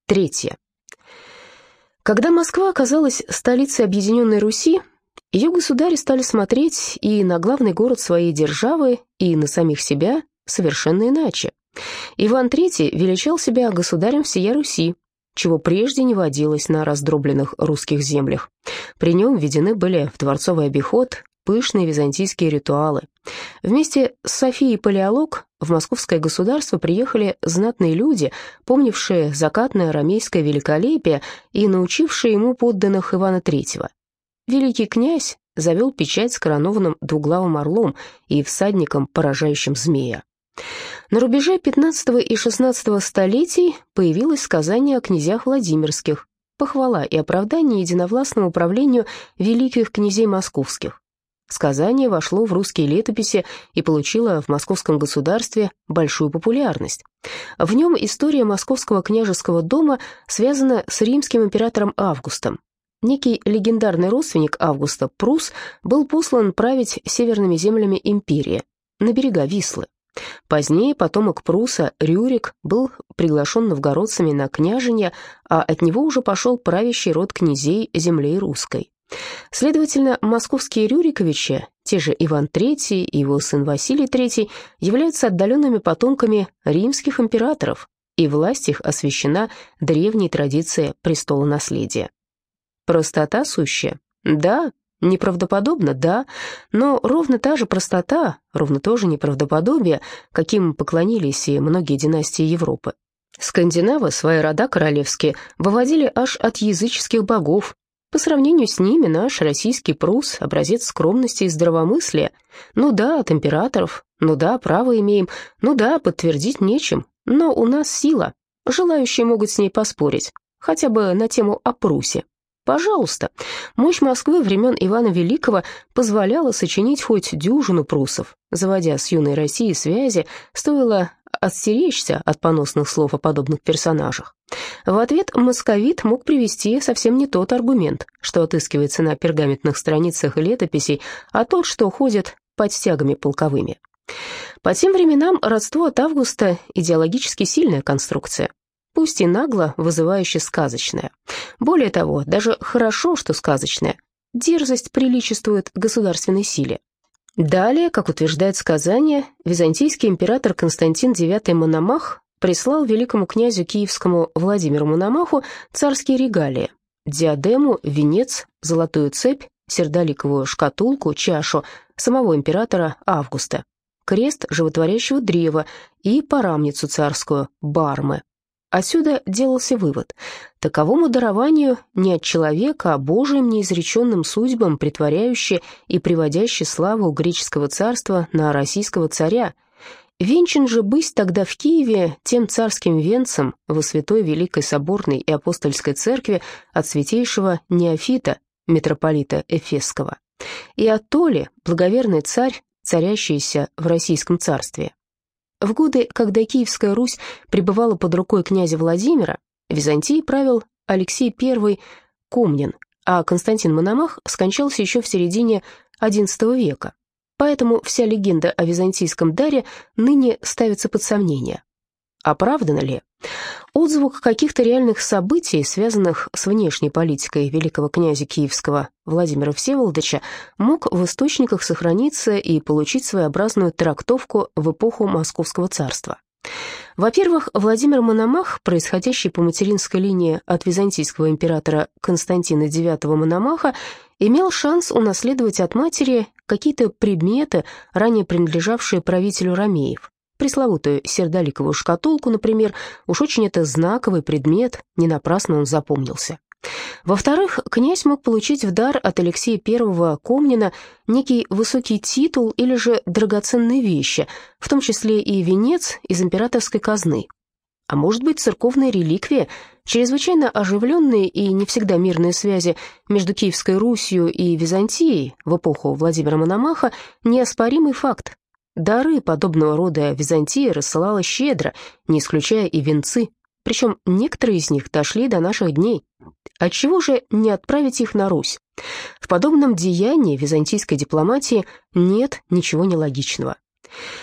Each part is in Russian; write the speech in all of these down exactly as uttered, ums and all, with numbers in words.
Третье. Когда Москва оказалась столицей Объединенной Руси, ее государи стали смотреть и на главный город своей державы, и на самих себя совершенно иначе. Иван третий величал себя государем всея Руси, чего прежде не водилось на раздробленных русских землях. При нем введены были в дворцовый обиход пышные византийские ритуалы. Вместе с Софией Палеолог в московское государство приехали знатные люди, помнившие закатное ромейское великолепие и научившие ему подданных Ивана третьего. Великий князь завел печать с коронованным двуглавым орлом и всадником, поражающим змея. На рубеже пятнадцатого и шестнадцатого столетий появилось сказание о князьях Владимирских, похвала и оправдание единовластному управлению великих князей московских. Сказание вошло в русские летописи и получило в московском государстве большую популярность. В нем история московского княжеского дома связана с римским императором Августом. Некий легендарный родственник Августа, Прус, был послан править северными землями империи, на берега Вислы. Позднее потомок Пруса, Рюрик, был приглашен новгородцами на княженье, а от него уже пошел правящий род князей земли русской. Следовательно, московские Рюриковичи, те же Иван третий и его сын Василий третий, являются отдаленными потомками римских императоров, и власть их освящена древней традицией престолонаследия. Простота сущая? Да. Неправдоподобно? Да. Но ровно та же простота, ровно то же неправдоподобие, каким поклонились и многие династии Европы. Скандинавы свои рода королевские выводили аж от языческих богов. По сравнению с ними наш российский Прус — образец скромности и здравомыслия. Ну да, от императоров, ну да, право имеем, ну да, подтвердить нечем, но у нас сила, желающие могут с ней поспорить, хотя бы на тему о Прусе. Пожалуйста, мощь Москвы времен Ивана Великого позволяла сочинить хоть дюжину прусов. Заводя с юной Россией связи, стоило отстеречься от поносных слов о подобных персонажах. В ответ московит мог привести совсем не тот аргумент, что отыскивается на пергаментных страницах летописей, а тот, что ходит под стягами полковыми. По тем временам родство от Августа – идеологически сильная конструкция, пусть и нагло вызывающе сказочная. Более того, даже хорошо, что сказочная. Дерзость приличествует государственной силе. Далее, как утверждает сказание, византийский император Константин девятый Мономах прислал великому князю киевскому Владимиру Мономаху царские регалии: диадему, венец, золотую цепь, сердоликовую шкатулку, чашу самого императора Августа, крест животворящего древа и парамницу царскую, бармы. Отсюда делался вывод: таковому дарованию не от человека, а Божиим неизреченным судьбам притворяющее и приводящее славу греческого царства на российского царя. Венчан же быть тогда в Киеве тем царским венцем во святой Великой Соборной и Апостольской Церкви от святейшего Неофита, митрополита Эфесского, и от Толи, благоверный царь, царящийся в Российском царстве. В годы, когда Киевская Русь пребывала под рукой князя Владимира, Византией правил Алексей первый Комнин, а Константин Мономах скончался еще в середине одиннадцатого века. Поэтому вся легенда о византийском даре ныне ставится под сомнение. Оправдано ли? Отзвук каких-то реальных событий, связанных с внешней политикой великого князя Киевского Владимира Всеволодовича, мог в источниках сохраниться и получить своеобразную трактовку в эпоху Московского царства. Во-первых, Владимир Мономах, происходящий по материнской линии от византийского императора Константина девятого Мономаха, имел шанс унаследовать от матери какие-то предметы, ранее принадлежавшие правителю ромеев. Пресловутую сердоликовую шкатулку, например, уж очень это знаковый предмет, не напрасно он запомнился. Во-вторых, князь мог получить в дар от Алексея первого Комнина некий высокий титул или же драгоценные вещи, в том числе и венец из императорской казны. А может быть, церковная реликвия, чрезвычайно оживленные и не всегда мирные связи между Киевской Русью и Византией в эпоху Владимира Мономаха – неоспоримый факт. Дары подобного рода Византия рассылала щедро, не исключая и венцы, причем некоторые из них дошли до наших дней. Отчего же не отправить их на Русь? В подобном деянии византийской дипломатии нет ничего нелогичного.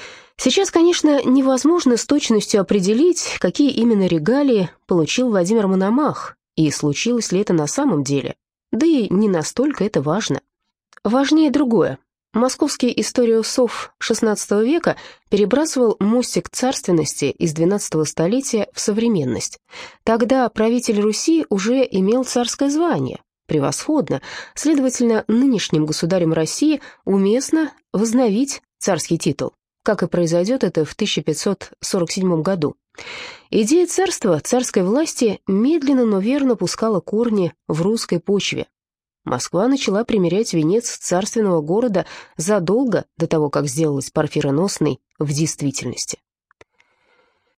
Сейчас, конечно, невозможно с точностью определить, какие именно регалии получил Владимир Мономах, и случилось ли это на самом деле. Да и не настолько это важно. Важнее другое. Московский историософ шестнадцатого века перебрасывал мостик царственности из двенадцатого столетия в современность. Тогда правитель Руси уже имел царское звание. Превосходно. Следовательно, нынешним государем России уместно возновить царский титул, как и произойдет это в тысяча пятьсот сорок седьмом году. Идея царства, царской власти медленно, но верно пускала корни в русской почве. Москва начала примерять венец царственного города задолго до того, как сделалась парфироносной в действительности.